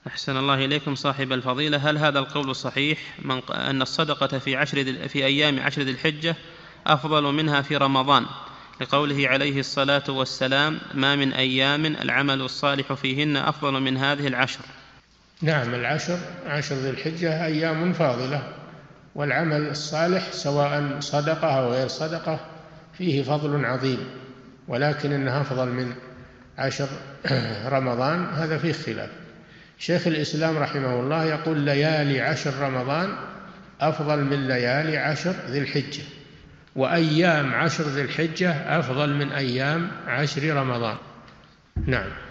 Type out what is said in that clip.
أحسن الله إليكم صاحب الفضيلة، هل هذا القول صحيح أن الصدقة في أيام 10 ذي الحجة أفضل منها في رمضان، لقوله عليه الصلاة والسلام: ما من أيام العمل الصالح فيهن أفضل من هذه العشر؟ نعم، عشر ذي الحجة أيام فاضلة، والعمل الصالح سواء صدقة أو غير صدقة فيه فضل عظيم، ولكن إنها أفضل من 10 رمضان هذا فيه خلاف. شيخ الإسلام رحمه الله يقول: ليالي 10 رمضان أفضل من ليالي 10 ذي الحجة، وأيام 10 ذي الحجة أفضل من أيام 10 رمضان. نعم.